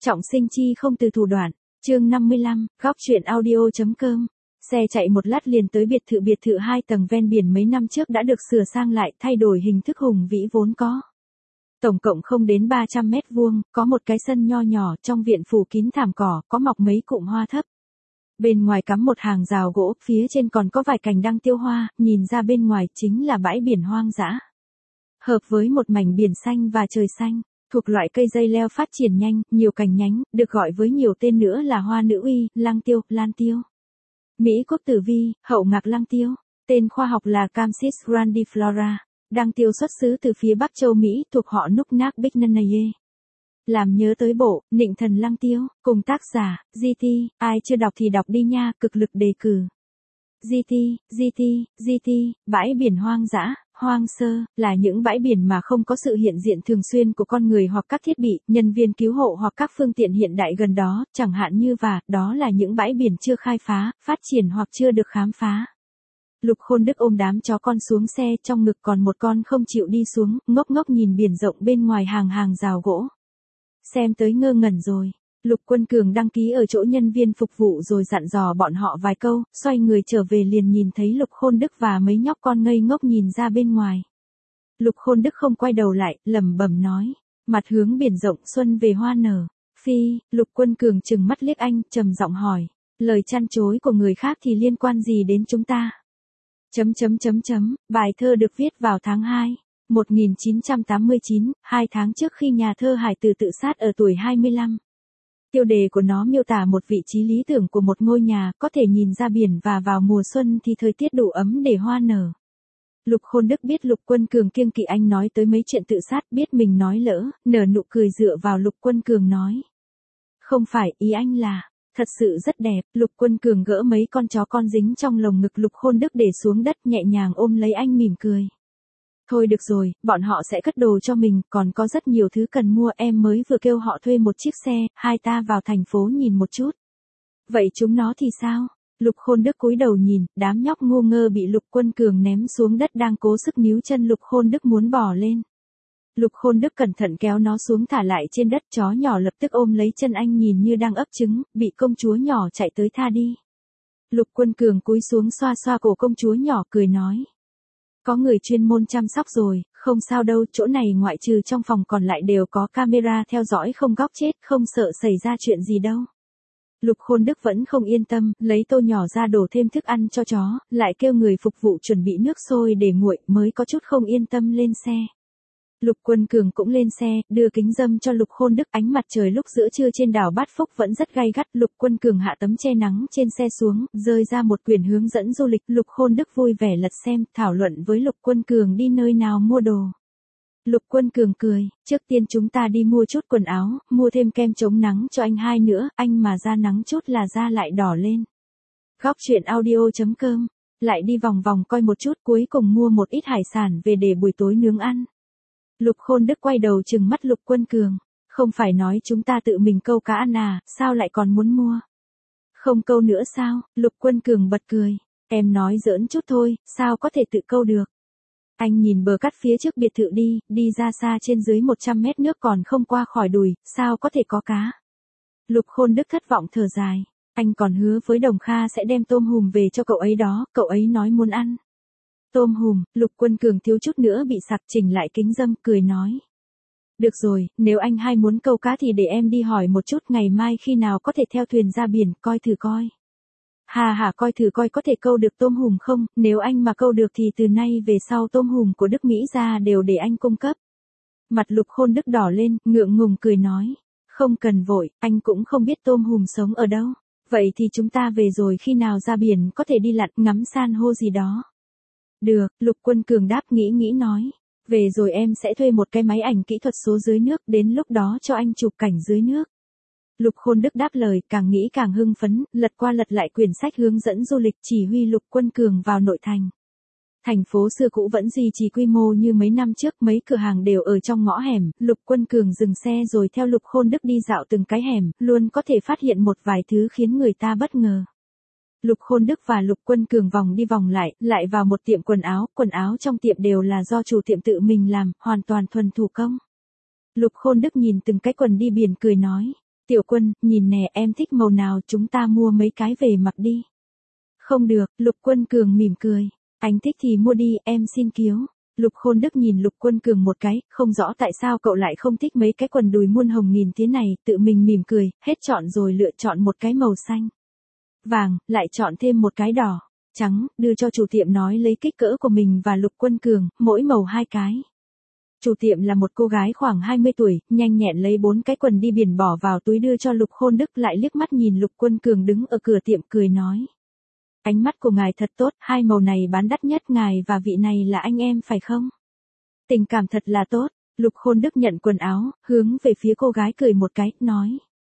Trọng sinh chi không từ thủ đoạn. Chương 55, góc truyện audio.com. Xe chạy một lát liền tới biệt thự 2 tầng ven biển mấy năm trước đã được sửa sang lại, thay đổi hình thức hùng vĩ vốn có. Tổng cộng không đến 300 mét vuông, có một cái sân nho nhỏ, trong viện phủ kín thảm cỏ, có mọc mấy cụm hoa thấp. Bên ngoài cắm một hàng rào gỗ, phía trên còn có vài cành đăng tiêu hoa, nhìn ra bên ngoài chính là bãi biển hoang dã. Hợp với một mảnh biển xanh và trời xanh, thuộc loại cây dây leo phát triển nhanh, nhiều cành nhánh, được gọi với nhiều tên nữa là hoa nữ uy, lăng tiêu, lan tiêu. Mỹ quốc tử vi, hậu ngạc lăng tiêu, tên khoa học là Campsis grandiflora, đăng tiêu xuất xứ từ phía Bắc châu Mỹ, thuộc họ Nuknak Bignanaye. Làm nhớ tới bộ, Nịnh thần lăng tiêu, cùng tác giả, GT, ai chưa đọc thì đọc đi nha, cực lực đề cử. GT, bãi biển hoang dã, hoang sơ, là những bãi biển mà không có sự hiện diện thường xuyên của con người hoặc các thiết bị, nhân viên cứu hộ hoặc các phương tiện hiện đại gần đó, chẳng hạn như đó là những bãi biển chưa khai phá, phát triển hoặc chưa được khám phá. Lục Khôn Đức ôm đám chó con xuống xe, trong ngực còn một con không chịu đi xuống, ngốc ngốc nhìn biển rộng bên ngoài hàng rào gỗ. Xem tới ngơ ngẩn rồi. Lục Quân Cường đăng ký ở chỗ nhân viên phục vụ rồi dặn dò bọn họ vài câu, xoay người trở về liền nhìn thấy Lục Khôn Đức và mấy nhóc con ngây ngốc nhìn ra bên ngoài. Lục Khôn Đức không quay đầu lại, lẩm bẩm nói, mặt hướng biển rộng xuân về hoa nở. Phi, Lục Quân Cường trừng mắt liếc anh, trầm giọng hỏi, lời chăn chối của người khác thì liên quan gì đến chúng ta? Bài thơ được viết vào tháng 2. 1989, 2 tháng trước khi nhà thơ Hải Từ tự sát ở tuổi 25. Tiêu đề của nó miêu tả một vị trí lý tưởng của một ngôi nhà, có thể nhìn ra biển và vào mùa xuân thì thời tiết đủ ấm để hoa nở. Lục Khôn Đức biết Lục Quân Cường kiêng kỵ anh nói tới mấy chuyện tự sát, biết mình nói lỡ, nở nụ cười dựa vào Lục Quân Cường nói. Không phải, ý anh là, thật sự rất đẹp. Lục Quân Cường gỡ mấy con chó con dính trong lồng ngực Lục Khôn Đức để xuống đất, nhẹ nhàng ôm lấy anh mỉm cười. Thôi được rồi, bọn họ sẽ cất đồ cho mình, còn có rất nhiều thứ cần mua, em mới vừa kêu họ thuê một chiếc xe, hai ta vào thành phố nhìn một chút. Vậy chúng nó thì sao? Lục Khôn Đức cúi đầu nhìn, đám nhóc ngu ngơ bị Lục Quân Cường ném xuống đất đang cố sức níu chân Lục Khôn Đức muốn bò lên. Lục Khôn Đức cẩn thận kéo nó xuống thả lại trên đất, chó nhỏ lập tức ôm lấy chân anh nhìn như đang ấp trứng, bị công chúa nhỏ chạy tới tha đi. Lục Quân Cường cúi xuống xoa xoa cổ công chúa nhỏ cười nói. Có người chuyên môn chăm sóc rồi, không sao đâu, chỗ này ngoại trừ trong phòng còn lại đều có camera theo dõi không góc chết, không sợ xảy ra chuyện gì đâu. Lục Khôn Đức vẫn không yên tâm, lấy tô nhỏ ra đổ thêm thức ăn cho chó, lại kêu người phục vụ chuẩn bị nước sôi để nguội, mới có chút không yên tâm lên xe. Lục Quân Cường cũng lên xe, đưa kính râm cho Lục Khôn Đức. Ánh mặt trời lúc giữa trưa trên đảo Bát Phúc vẫn rất gay gắt. Lục Quân Cường hạ tấm che nắng trên xe xuống, rơi ra một quyển hướng dẫn du lịch. Lục Khôn Đức vui vẻ lật xem, thảo luận với Lục Quân Cường đi nơi nào mua đồ. Lục Quân Cường cười, trước tiên chúng ta đi mua chút quần áo, mua thêm kem chống nắng cho anh hai nữa, anh mà da nắng chút là da lại đỏ lên. Góc truyện audio.com, lại đi vòng vòng coi một chút, cuối cùng mua một ít hải sản về để buổi tối nướng ăn. Lục Khôn Đức quay đầu trừng mắt Lục Quân Cường, không phải nói chúng ta tự mình câu cá ăn à, sao lại còn muốn mua? Không câu nữa sao? Lục Quân Cường bật cười, em nói giỡn chút thôi, sao có thể tự câu được? Anh nhìn bờ cát phía trước biệt thự đi ra xa trên dưới 100 mét nước còn không qua khỏi đùi, sao có thể có cá? Lục Khôn Đức thất vọng thở dài, anh còn hứa với Đồng Kha sẽ đem tôm hùm về cho cậu ấy đó, cậu ấy nói muốn ăn. Tôm hùm, Lục Quân Cường thiếu chút nữa bị sặc, chỉnh lại kính râm, cười nói. Được rồi, nếu anh hai muốn câu cá thì để em đi hỏi một chút, ngày mai khi nào có thể theo thuyền ra biển, coi thử coi. Hà coi thử coi có thể câu được tôm hùm không, nếu anh mà câu được thì từ nay về sau tôm hùm của Đức Mỹ ra đều để anh cung cấp. Mặt Lục Khôn Đức đỏ lên, ngượng ngùng cười nói. Không cần vội, anh cũng không biết tôm hùm sống ở đâu. Vậy thì chúng ta về rồi khi nào ra biển có thể đi lặn ngắm san hô gì đó. Được, Lục Quân Cường đáp nghĩ nói. Về rồi em sẽ thuê một cái máy ảnh kỹ thuật số dưới nước, đến lúc đó cho anh chụp cảnh dưới nước. Lục Khôn Đức đáp lời, càng nghĩ càng hưng phấn, lật qua lật lại quyển sách hướng dẫn du lịch, chỉ huy Lục Quân Cường vào nội thành. Thành phố xưa cũ vẫn duy trì quy mô như mấy năm trước, mấy cửa hàng đều ở trong ngõ hẻm. Lục Quân Cường dừng xe rồi theo Lục Khôn Đức đi dạo từng cái hẻm, luôn có thể phát hiện một vài thứ khiến người ta bất ngờ. Lục Khôn Đức và Lục Quân Cường vòng đi vòng lại vào một tiệm quần áo trong tiệm đều là do chủ tiệm tự mình làm, hoàn toàn thuần thủ công. Lục Khôn Đức nhìn từng cái quần đi biển cười nói, Tiểu Quân, nhìn nè, em thích màu nào, chúng ta mua mấy cái về mặc đi. Không được, Lục Quân Cường mỉm cười. Anh thích thì mua đi, em xin kiếu. Lục Khôn Đức nhìn Lục Quân Cường một cái, không rõ tại sao cậu lại không thích mấy cái quần đùi muôn hồng nghìn tía này, tự mình mỉm cười, hết chọn rồi lựa chọn một cái màu xanh. Vàng, lại chọn thêm một cái đỏ, trắng, đưa cho chủ tiệm nói lấy kích cỡ của mình và Lục Quân Cường, mỗi màu 2 cái. Chủ tiệm là một cô gái khoảng 20 tuổi, nhanh nhẹn lấy 4 cái quần đi biển bỏ vào túi đưa cho Lục Khôn Đức, lại liếc mắt nhìn Lục Quân Cường đứng ở cửa tiệm cười nói. Ánh mắt của ngài thật tốt, 2 màu này bán đắt nhất, ngài và vị này là anh em phải không? Tình cảm thật là tốt. Lục Khôn Đức nhận quần áo, hướng về phía cô gái cười một cái, nói.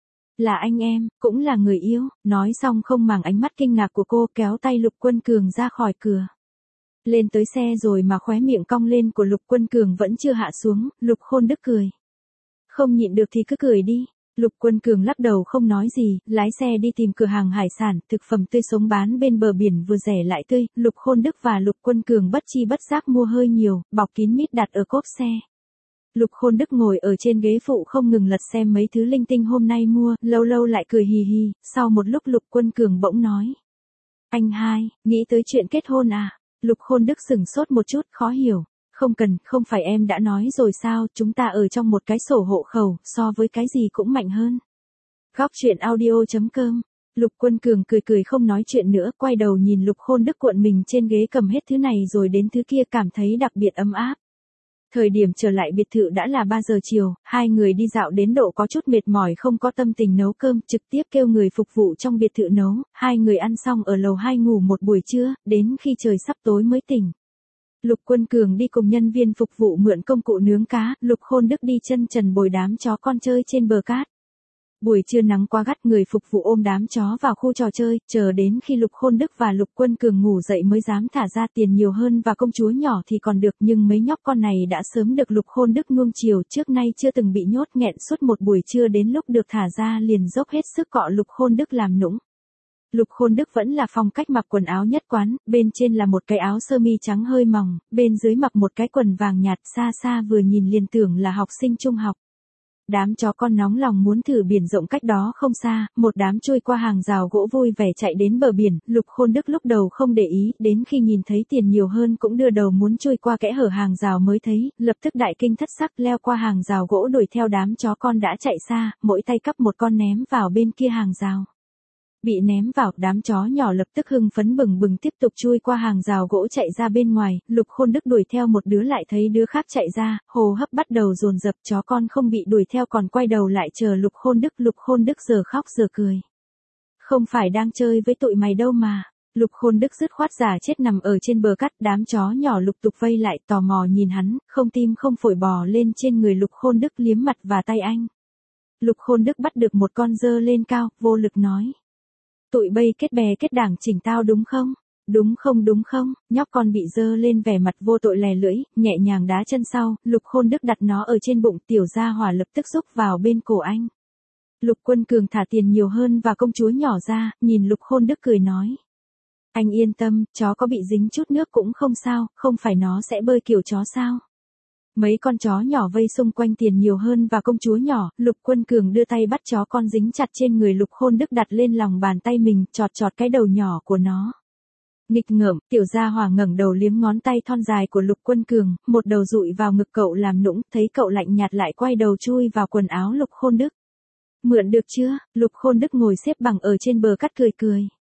Là anh em, cũng là người yêu. Nói xong không màng ánh mắt kinh ngạc của cô, kéo tay Lục Quân Cường ra khỏi cửa. Lên tới xe rồi mà khóe miệng cong lên của Lục Quân Cường vẫn chưa hạ xuống, Lục Khôn Đức cười. Không nhịn được thì cứ cười đi. Lục Quân Cường lắc đầu không nói gì, lái xe đi tìm cửa hàng hải sản, thực phẩm tươi sống bán bên bờ biển vừa rẻ lại tươi. Lục Khôn Đức và Lục Quân Cường bất chi bất giác mua hơi nhiều, bọc kín mít đặt ở cốp xe. Lục Khôn Đức ngồi ở trên ghế phụ không ngừng lật xem mấy thứ linh tinh hôm nay mua, lâu lâu lại cười hì hì. Sau một lúc Lục Quân Cường bỗng nói. Anh hai, nghĩ tới chuyện kết hôn à? Lục Khôn Đức sửng sốt một chút, khó hiểu. Không cần, không phải em đã nói rồi sao, chúng ta ở trong một cái sổ hộ khẩu, so với cái gì cũng mạnh hơn. Góc truyện audio.com. Lục Quân Cường cười cười không nói chuyện nữa, quay đầu nhìn Lục Khôn Đức cuộn mình trên ghế cầm hết thứ này rồi đến thứ kia, cảm thấy đặc biệt ấm áp. Thời điểm trở lại biệt thự đã là 3 giờ chiều, hai người đi dạo đến độ có chút mệt mỏi không có tâm tình nấu cơm, trực tiếp kêu người phục vụ trong biệt thự nấu, hai người ăn xong ở lầu 2 ngủ một buổi trưa, đến khi trời sắp tối mới tỉnh. Lục Quân Cường đi cùng nhân viên phục vụ mượn công cụ nướng cá, Lục Khôn Đức đi chân trần bồi đám chó con chơi trên bờ cát. Buổi trưa nắng quá gắt, người phục vụ ôm đám chó vào khu trò chơi, chờ đến khi Lục Khôn Đức và Lục Quân Cường ngủ dậy mới dám thả ra. Tiền nhiều hơn và công chúa nhỏ thì còn được, nhưng mấy nhóc con này đã sớm được Lục Khôn Đức nuông chiều, trước nay chưa từng bị nhốt nghẹn suốt một buổi trưa, đến lúc được thả ra liền dốc hết sức cọ Lục Khôn Đức làm nũng. Lục Khôn Đức vẫn là phong cách mặc quần áo nhất quán, bên trên là một cái áo sơ mi trắng hơi mỏng, bên dưới mặc một cái quần vàng nhạt, xa xa vừa nhìn liền tưởng là học sinh trung học. Đám chó con nóng lòng muốn thử biển rộng cách đó không xa, một đám trôi qua hàng rào gỗ vui vẻ chạy đến bờ biển. Lục Khôn Đức lúc đầu không để ý, đến khi nhìn thấy tiền nhiều hơn cũng đưa đầu muốn trôi qua kẽ hở hàng rào mới thấy, lập tức đại kinh thất sắc leo qua hàng rào gỗ đuổi theo đám chó con đã chạy xa, mỗi tay cắp một con ném vào bên kia hàng rào. Bị ném vào, đám chó nhỏ lập tức hưng phấn bừng bừng tiếp tục chui qua hàng rào gỗ chạy ra bên ngoài. Lục Khôn Đức đuổi theo một đứa lại thấy đứa khác chạy ra, hô hấp bắt đầu dồn dập, chó con không bị đuổi theo còn quay đầu lại chờ Lục Khôn Đức. Lục Khôn Đức giờ khóc giờ cười. Không phải đang chơi với tụi mày đâu mà. Lục Khôn Đức dứt khoát giả chết nằm ở trên bờ cát, đám chó nhỏ lục tục vây lại tò mò nhìn hắn, không tim không phổi bò lên trên người Lục Khôn Đức liếm mặt và tay anh. Lục Khôn Đức bắt được một con dơ lên cao, vô lực nói. Tụi bây kết bè kết đảng chỉnh tao đúng không? Đúng không, nhóc con bị dơ lên vẻ mặt vô tội lè lưỡi, nhẹ nhàng đá chân sau, Lục Khôn Đức đặt nó ở trên bụng, tiểu gia hỏa lập tức xúc vào bên cổ anh. Lục Quân Cường thả tiền nhiều hơn và công chúa nhỏ ra, nhìn Lục Khôn Đức cười nói. Anh yên tâm, chó có bị dính chút nước cũng không sao, không phải nó sẽ bơi kiểu chó sao? Mấy con chó nhỏ vây xung quanh tiền nhiều hơn và công chúa nhỏ, Lục Quân Cường đưa tay bắt chó con dính chặt trên người Lục Khôn Đức đặt lên lòng bàn tay mình, chọt chọt cái đầu nhỏ của nó. Nghịch ngợm, tiểu gia hỏa ngẩng đầu liếm ngón tay thon dài của Lục Quân Cường, một đầu dụi vào ngực cậu làm nũng, thấy cậu lạnh nhạt lại quay đầu chui vào quần áo Lục Khôn Đức. Mượn được chưa? Lục Khôn Đức ngồi xếp bằng ở trên bờ cát cười cười.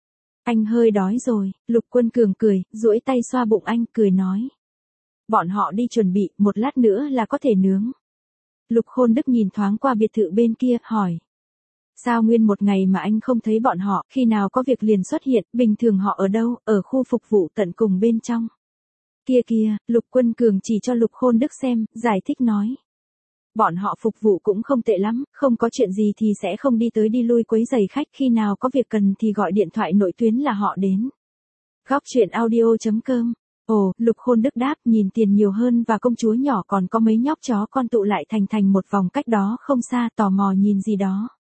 Anh hơi đói rồi, Lục Quân Cường cười, duỗi tay xoa bụng anh, cười nói. Bọn họ đi chuẩn bị, một lát nữa là có thể nướng. Lục Khôn Đức nhìn thoáng qua biệt thự bên kia, hỏi. Sao nguyên một ngày mà anh không thấy bọn họ, khi nào có việc liền xuất hiện, bình thường họ ở đâu, ở khu phục vụ tận cùng bên trong. Kia, Lục Quân Cường chỉ cho Lục Khôn Đức xem, giải thích nói. Bọn họ phục vụ cũng không tệ lắm, không có chuyện gì thì sẽ không đi tới đi lui quấy rầy khách, khi nào có việc cần thì gọi điện thoại nội tuyến là họ đến. Góc truyện audio.com. Ồ, Lục Khôn Đức đáp, nhìn tiền nhiều hơn và công chúa nhỏ còn có mấy nhóc chó con tụ lại thành một vòng cách đó không xa, tò mò nhìn gì đó.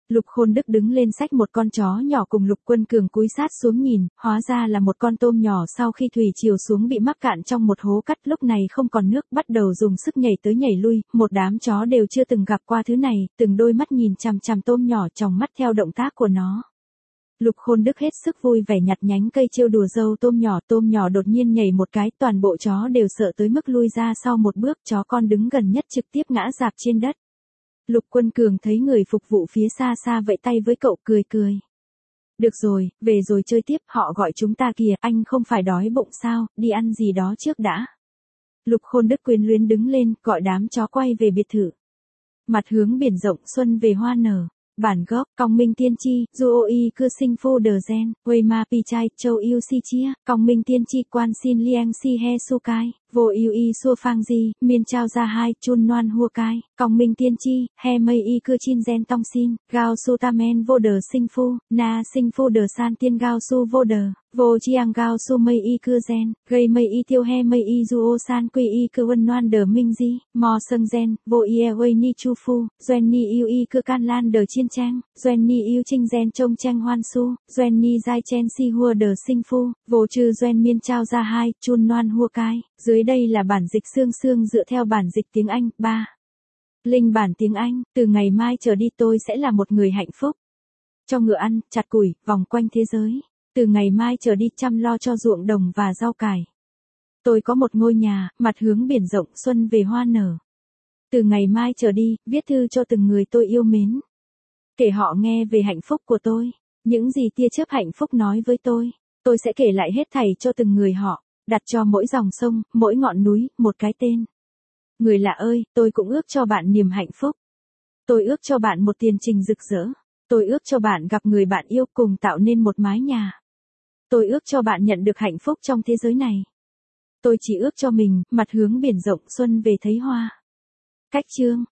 Lục Khôn Đức đứng lên xách một con chó nhỏ cùng Lục Quân Cường cúi sát xuống nhìn, hóa ra là một con tôm nhỏ sau khi thủy chiều xuống bị mắc cạn trong một hố cắt, lúc này không còn nước, bắt đầu dùng sức nhảy tới nhảy lui, một đám chó đều chưa từng gặp qua thứ này, từng đôi mắt nhìn chằm chằm tôm nhỏ, tròng mắt theo động tác của nó. Lục Khôn Đức hết sức vui vẻ nhặt nhánh cây trêu đùa dâu tôm nhỏ đột nhiên nhảy một cái, toàn bộ chó đều sợ tới mức lui ra sau một bước, chó con đứng gần nhất trực tiếp ngã rạp trên đất. Lục Quân Cường thấy người phục vụ phía xa xa vẫy tay với cậu, cười cười. Được rồi, về rồi chơi tiếp, họ gọi chúng ta kìa, anh không phải đói bụng sao, đi ăn gì đó trước đã. Lục Khôn Đức quyến luyến đứng lên, gọi đám chó quay về biệt thự. Mặt hướng biển rộng, xuân về hoa nở. Bản gốc, Cong Minh Tiên Chi, Duoi Cư Sinh Phu Đờ Gen, Wei Ma Pi Chai, Châu Yêu Si Chia, Cong Minh Tiên Chi Quan Xin Liang Si He Su Kai, Vô Yêu Y Xua Phang Di, Miên Trao Gia Hai, Chun Noan Hua Kai, Cong Minh Tiên Chi, He Mây Y Cư Chin Gen Tong Xin, Gao Su Tamen Vô Đờ Sinh Phu, Na Sinh Phu Đờ San Tiên Gao Su Vô Đờ, Vô Chiang Gao Su Mây Y Cư Gen, Gây Mây Y Tiêu He Mây Y Duo San Quy Y Cư Vân Noan Đờ Minh Di, Mo Sâng Gen, Vô Ie Wei Ni Chu Phu, Doen Ni Yêu Y Cư Can Lan Đờ Chiên Trang, Doen Ni Yêu Trinh Gen Trông Trang Hoan Su, Doen Ni Giai Chen Si Hua Đờ Sinh Phu, Vô Trư Doen Miên Trao Gia Hai, Chun Noan Hua Kai. Dưới đây là bản dịch xương dựa theo bản dịch tiếng Anh. 3. Linh bản tiếng Anh, từ ngày mai trở đi tôi sẽ là một người hạnh phúc. Cho ngựa ăn, chặt củi, vòng quanh thế giới. Từ ngày mai trở đi chăm lo cho ruộng đồng và rau cải. Tôi có một ngôi nhà, mặt hướng biển rộng, xuân về hoa nở. Từ ngày mai trở đi, viết thư cho từng người tôi yêu mến. Kể họ nghe về hạnh phúc của tôi. Những gì tia chớp hạnh phúc nói với tôi sẽ kể lại hết thảy cho từng người họ. Đặt cho mỗi dòng sông, mỗi ngọn núi, một cái tên. Người lạ ơi, tôi cũng ước cho bạn niềm hạnh phúc. Tôi ước cho bạn một tiền trình rực rỡ. Tôi ước cho bạn gặp người bạn yêu cùng tạo nên một mái nhà. Tôi ước cho bạn nhận được hạnh phúc trong thế giới này. Tôi chỉ ước cho mình, mặt hướng biển rộng xuân về thấy hoa. Cách chương